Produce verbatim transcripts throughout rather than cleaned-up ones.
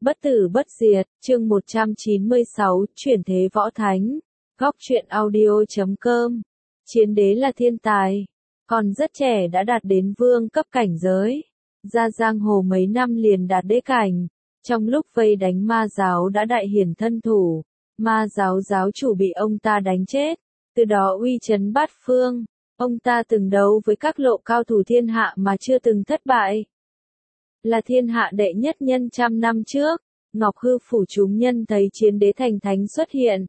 Bất tử bất diệt, chương một trăm chín mươi sáu, chuyển thế võ thánh. Góc truyện audio chấm com. Chiến đế là thiên tài, còn rất trẻ đã đạt đến vương cấp cảnh giới. Ra giang hồ mấy năm liền đạt đế cảnh. Trong lúc vây đánh ma giáo đã đại hiển thân thủ, ma giáo giáo chủ bị ông ta đánh chết, từ đó uy chấn bát phương. Ông ta từng đấu với các lộ cao thủ thiên hạ mà chưa từng thất bại. Là thiên hạ đệ nhất nhân trăm năm trước, Ngọc Hư phủ chúng nhân thấy chiến đế thành thánh xuất hiện,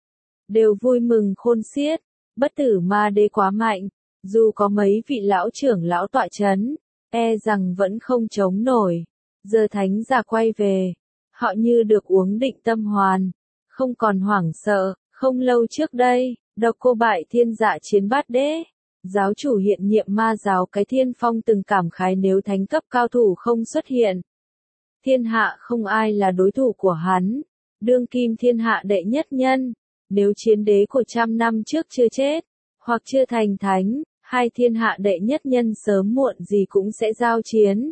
đều vui mừng khôn xiết. Bất tử ma đế quá mạnh, dù có mấy vị lão trưởng lão tọa chấn, e rằng vẫn không chống nổi. Giờ thánh giả quay về, họ như được uống định tâm hoàn, không còn hoảng sợ. Không lâu trước đây, Độc Cô Bại Thiên dạ chiến bát đế, giáo chủ hiện nhiệm ma giáo cái Thiên Phong từng cảm khái nếu thánh cấp cao thủ không xuất hiện, thiên hạ không ai là đối thủ của hắn. Đương kim thiên hạ đệ nhất nhân, nếu chiến đế của trăm năm trước chưa chết, hoặc chưa thành thánh, hai thiên hạ đệ nhất nhân sớm muộn gì cũng sẽ giao chiến.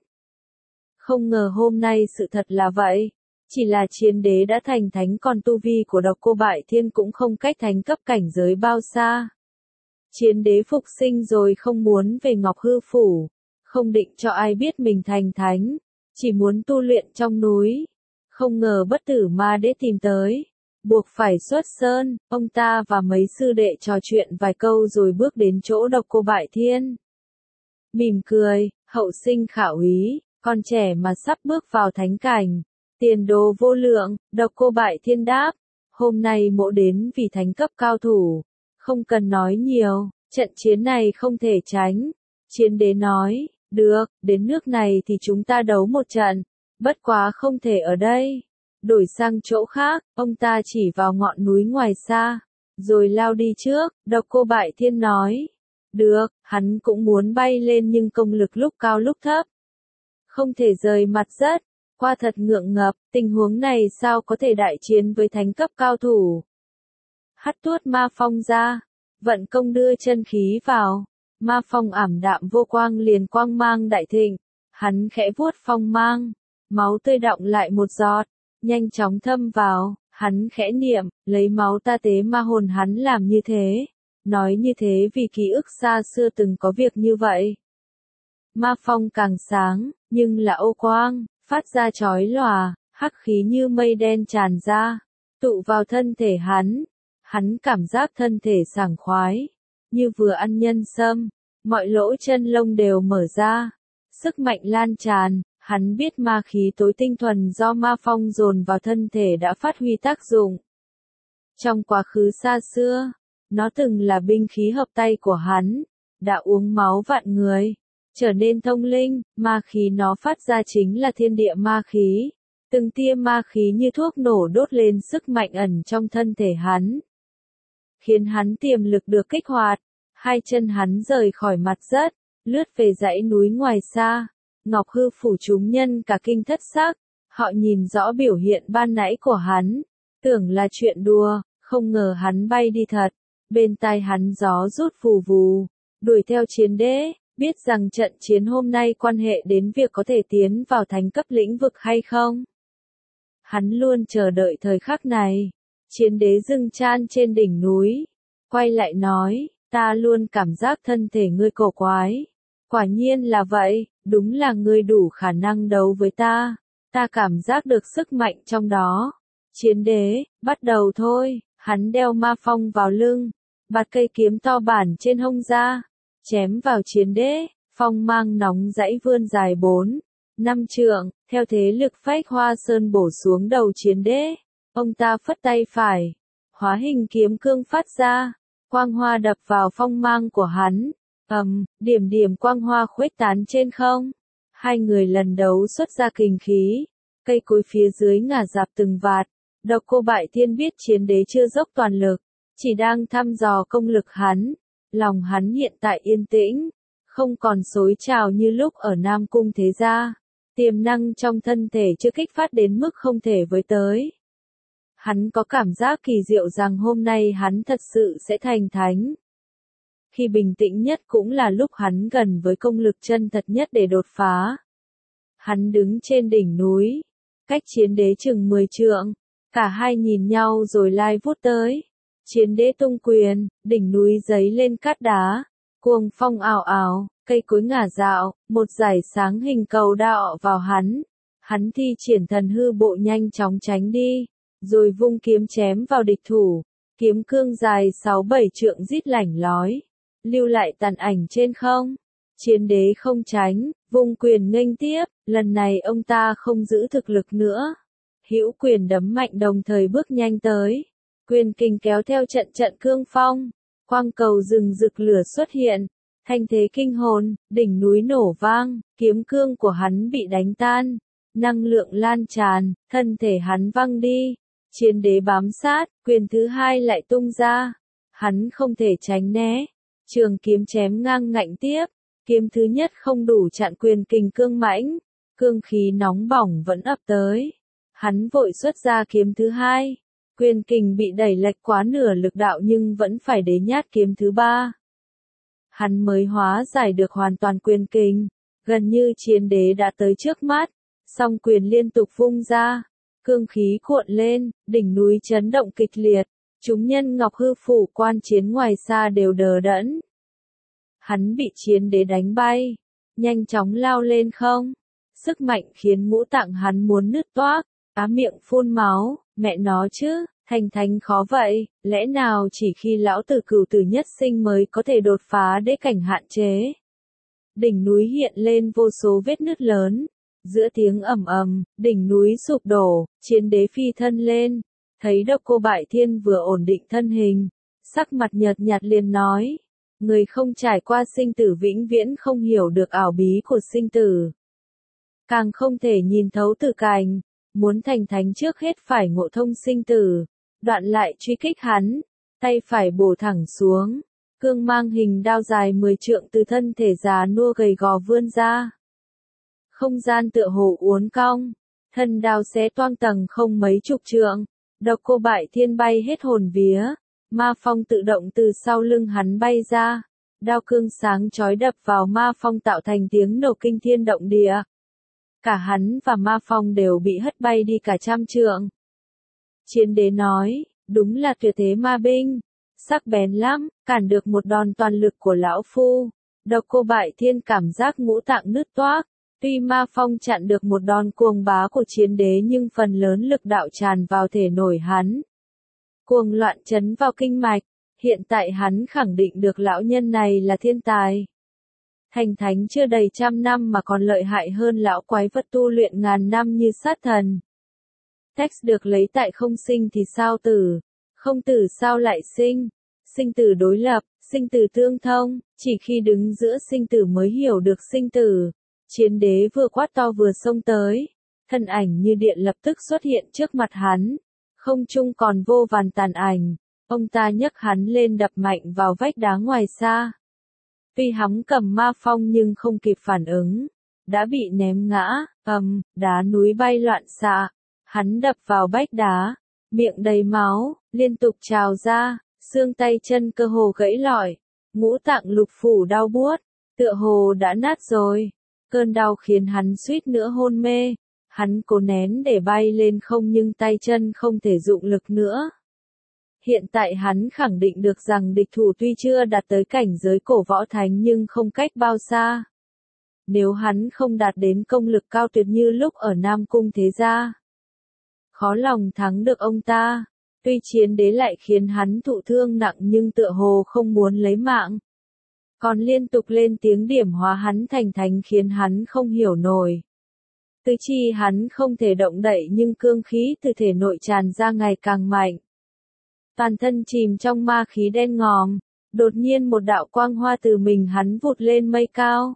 Không ngờ hôm nay sự thật là vậy, chỉ là chiến đế đã thành thánh còn tu vi của Độc Cô Bại Thiên cũng không cách thánh cấp cảnh giới bao xa. Chiến đế phục sinh rồi không muốn về Ngọc Hư phủ, không định cho ai biết mình thành thánh, chỉ muốn tu luyện trong núi. Không ngờ bất tử ma đế tìm tới, buộc phải xuất sơn. Ông ta và mấy sư đệ trò chuyện vài câu rồi bước đến chỗ Độc Cô Bại Thiên. Mỉm cười, hậu sinh khả úy, con trẻ mà sắp bước vào thánh cảnh, tiền đồ vô lượng. Độc Cô Bại Thiên đáp, hôm nay mỗ đến vì thánh cấp cao thủ, không cần nói nhiều, trận chiến này không thể tránh. Chiến đế nói, được, đến nước này thì chúng ta đấu một trận, bất quá không thể ở đây. Đổi sang chỗ khác, ông ta chỉ vào ngọn núi ngoài xa, rồi lao đi trước. Độc Cô Bại Thiên nói, được, hắn cũng muốn bay lên nhưng công lực lúc cao lúc thấp, không thể rời mặt đất. Qua thật ngượng ngập, tình huống này sao có thể đại chiến với thánh cấp cao thủ. Hắt tuốt ma phong ra, vận công đưa chân khí vào, ma phong ảm đạm vô quang liền quang mang đại thịnh. Hắn khẽ vuốt phong mang, máu tươi đọng lại một giọt, nhanh chóng thâm vào. Hắn khẽ niệm, lấy máu ta tế ma hồn. Hắn làm như thế, nói như thế vì ký ức xa xưa từng có việc như vậy. Ma phong càng sáng, nhưng là ô quang, phát ra chói lòa, hắc khí như mây đen tràn ra, tụ vào thân thể hắn. Hắn cảm giác thân thể sảng khoái, như vừa ăn nhân sâm, mọi lỗ chân lông đều mở ra, sức mạnh lan tràn. Hắn biết ma khí tối tinh thuần do ma phong dồn vào thân thể đã phát huy tác dụng. Trong quá khứ xa xưa, nó từng là binh khí hợp tay của hắn, đã uống máu vạn người, trở nên thông linh. Ma khí nó phát ra chính là thiên địa ma khí, từng tia ma khí như thuốc nổ đốt lên sức mạnh ẩn trong thân thể hắn, khiến hắn tiềm lực được kích hoạt. Hai chân hắn rời khỏi mặt đất, lướt về dãy núi ngoài xa. Ngọc Hư phủ chúng nhân cả kinh thất sắc, họ nhìn rõ biểu hiện ban nãy của hắn, tưởng là chuyện đùa, không ngờ hắn bay đi thật. Bên tai hắn gió rút vù vù, đuổi theo chiến đế, biết rằng trận chiến hôm nay quan hệ đến việc có thể tiến vào thánh cấp lĩnh vực hay không. Hắn luôn chờ đợi thời khắc này. Chiến đế dừng chan trên đỉnh núi, quay lại nói, ta luôn cảm giác thân thể ngươi cổ quái. Quả nhiên là vậy, đúng là ngươi đủ khả năng đấu với ta, ta cảm giác được sức mạnh trong đó. Chiến đế, bắt đầu thôi. Hắn đeo ma phong vào lưng, bạt cây kiếm to bản trên hông ra, chém vào chiến đế. Phong mang nóng dãy vươn dài bốn, năm trượng, theo thế lực phách hoa sơn bổ xuống đầu chiến đế. Ông ta phất tay phải, hóa hình kiếm cương phát ra, quang hoa đập vào phong mang của hắn. Ầm, điểm điểm quang hoa khuếch tán trên không. Hai người lần đấu xuất ra kình khí, cây cối phía dưới ngả rạp từng vạt. Độc Cô Bại Thiên biết chiến đế chưa dốc toàn lực, chỉ đang thăm dò công lực hắn. Lòng hắn hiện tại yên tĩnh, không còn xối trào như lúc ở Nam Cung Thế Gia. Tiềm năng trong thân thể chưa kích phát đến mức không thể với tới. Hắn có cảm giác kỳ diệu rằng hôm nay hắn thật sự sẽ thành thánh. Khi bình tĩnh nhất cũng là lúc hắn gần với công lực chân thật nhất để đột phá. Hắn đứng trên đỉnh núi, cách chiến đế chừng mười trượng. Cả hai nhìn nhau rồi lai vút tới. Chiến đế tung quyền, đỉnh núi giấy lên cát đá. Cuồng phong ào ào, cây cối ngả dạo, một dải sáng hình cầu đạo vào hắn. Hắn thi triển thần hư bộ nhanh chóng tránh đi, rồi vung kiếm chém vào địch thủ. Kiếm cương dài sáu bảy trượng rít lảnh lói, lưu lại tàn ảnh trên không. Chiến đế không tránh, vung quyền nghênh tiếp, lần này ông ta không giữ thực lực nữa. Hữu quyền đấm mạnh đồng thời bước nhanh tới. Quyền kình kéo theo trận trận cương phong, quang cầu rừng rực lửa xuất hiện, thanh thế kinh hồn, đỉnh núi nổ vang, kiếm cương của hắn bị đánh tan, năng lượng lan tràn, thân thể hắn văng đi. Chiến đế bám sát, quyền thứ hai lại tung ra, hắn không thể tránh né, trường kiếm chém ngang ngạnh tiếp, kiếm thứ nhất không đủ chặn quyền kình cương mãnh, cương khí nóng bỏng vẫn ập tới, hắn vội xuất ra kiếm thứ hai. Quyền kình bị đẩy lệch quá nửa lực đạo nhưng vẫn phải đế nhát kiếm thứ ba. Hắn mới hóa giải được hoàn toàn quyền kình, gần như chiến đế đã tới trước mắt, song quyền liên tục vung ra, cương khí cuộn lên, đỉnh núi chấn động kịch liệt, chúng nhân Ngọc Hư phủ quan chiến ngoài xa đều đờ đẫn. Hắn bị chiến đế đánh bay, nhanh chóng lao lên không, sức mạnh khiến ngũ tạng hắn muốn nứt toác, á miệng phun máu. Mẹ nó chứ, thành thánh khó vậy, lẽ nào chỉ khi lão tử cửu tử nhất sinh mới có thể đột phá đế cảnh hạn chế. Đỉnh núi hiện lên vô số vết nứt lớn, giữa tiếng ầm ầm, đỉnh núi sụp đổ, chiến đế phi thân lên, thấy Độc Cô Bại Thiên vừa ổn định thân hình, sắc mặt nhợt nhạt liền nói, người không trải qua sinh tử vĩnh viễn không hiểu được ảo bí của sinh tử. Càng không thể nhìn thấu tử cảnh. Muốn thành thánh trước hết phải ngộ thông sinh tử, đoạn lại truy kích hắn, tay phải bổ thẳng xuống, cương mang hình đao dài mười trượng từ thân thể già nua gầy gò vươn ra. Không gian tựa hồ uốn cong, thân đao xé toang tầng không mấy chục trượng, Độc Cô Bại Thiên bay hết hồn vía, ma phong tự động từ sau lưng hắn bay ra, đao cương sáng chói đập vào ma phong tạo thành tiếng nổ kinh thiên động địa. Cả hắn và ma phong đều bị hất bay đi cả trăm trượng. Chiến đế nói, đúng là tuyệt thế ma binh, sắc bén lắm, cản được một đòn toàn lực của lão phu. Độc Cô Bại Thiên cảm giác ngũ tạng nứt toác, tuy ma phong chặn được một đòn cuồng bá của chiến đế nhưng phần lớn lực đạo tràn vào thể nổi hắn. Cuồng loạn chấn vào kinh mạch, hiện tại hắn khẳng định được lão nhân này là thiên tài. Thành thánh chưa đầy trăm năm mà còn lợi hại hơn lão quái vật tu luyện ngàn năm như sát thần. Text được lấy tại không sinh thì sao tử, không tử sao lại sinh, sinh tử đối lập, sinh tử tương thông, chỉ khi đứng giữa sinh tử mới hiểu được sinh tử. Chiến đế vừa quát to vừa xông tới, thân ảnh như điện lập tức xuất hiện trước mặt hắn, không trung còn vô vàn tàn ảnh, ông ta nhấc hắn lên đập mạnh vào vách đá ngoài xa. Tuy hắn cầm ma phong nhưng không kịp phản ứng, đã bị ném ngã, ầm, đá núi bay loạn xạ, hắn đập vào vách đá, miệng đầy máu, liên tục trào ra, xương tay chân cơ hồ gãy lỏi, ngũ tạng lục phủ đau buốt, tựa hồ đã nát rồi, cơn đau khiến hắn suýt nữa hôn mê, hắn cố nén để bay lên không nhưng tay chân không thể dụng lực nữa. Hiện tại hắn khẳng định được rằng địch thủ tuy chưa đạt tới cảnh giới cổ võ thánh nhưng không cách bao xa. Nếu hắn không đạt đến công lực cao tuyệt như lúc ở Nam Cung Thế Gia, khó lòng thắng được ông ta. Tuy chiến đế lại khiến hắn thụ thương nặng nhưng tựa hồ không muốn lấy mạng. Còn liên tục lên tiếng điểm hóa hắn thành thánh khiến hắn không hiểu nổi. Tứ chi hắn không thể động đậy nhưng cương khí từ thể nội tràn ra ngày càng mạnh. Toàn thân chìm trong ma khí đen ngòm, đột nhiên một đạo quang hoa từ mình hắn vụt lên mây cao.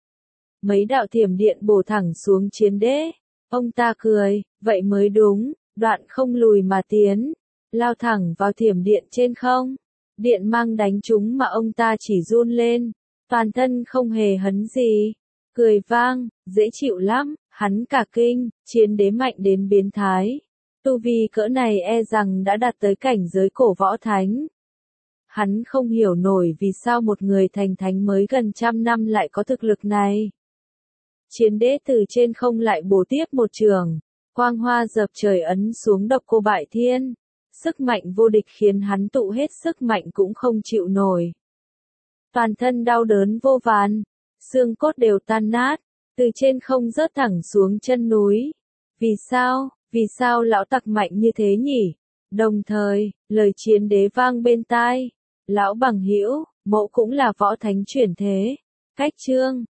Mấy đạo thiểm điện bổ thẳng xuống chiến đế, ông ta cười, vậy mới đúng, đoạn không lùi mà tiến, lao thẳng vào thiểm điện trên không. Điện mang đánh trúng mà ông ta chỉ run lên, toàn thân không hề hấn gì, cười vang, dễ chịu lắm, hắn cả kinh, chiến đế mạnh đến biến thái. Tu vi cỡ này e rằng đã đạt tới cảnh giới cổ võ thánh. Hắn không hiểu nổi vì sao một người thành thánh mới gần trăm năm lại có thực lực này. Chiến đế từ trên không lại bổ tiếp một trường, Quang hoa dập trời ấn xuống độc cô bại thiên. Sức mạnh vô địch khiến hắn tụ hết sức mạnh cũng không chịu nổi. Toàn thân đau đớn vô vàn, xương cốt đều tan nát, từ trên không rớt thẳng xuống chân núi. Vì sao, vì sao lão tặc mạnh như thế nhỉ? Đồng thời, lời chiến đế vang bên tai. Lão bằng hữu, mộ cũng là võ thánh chuyển thế. Cách chương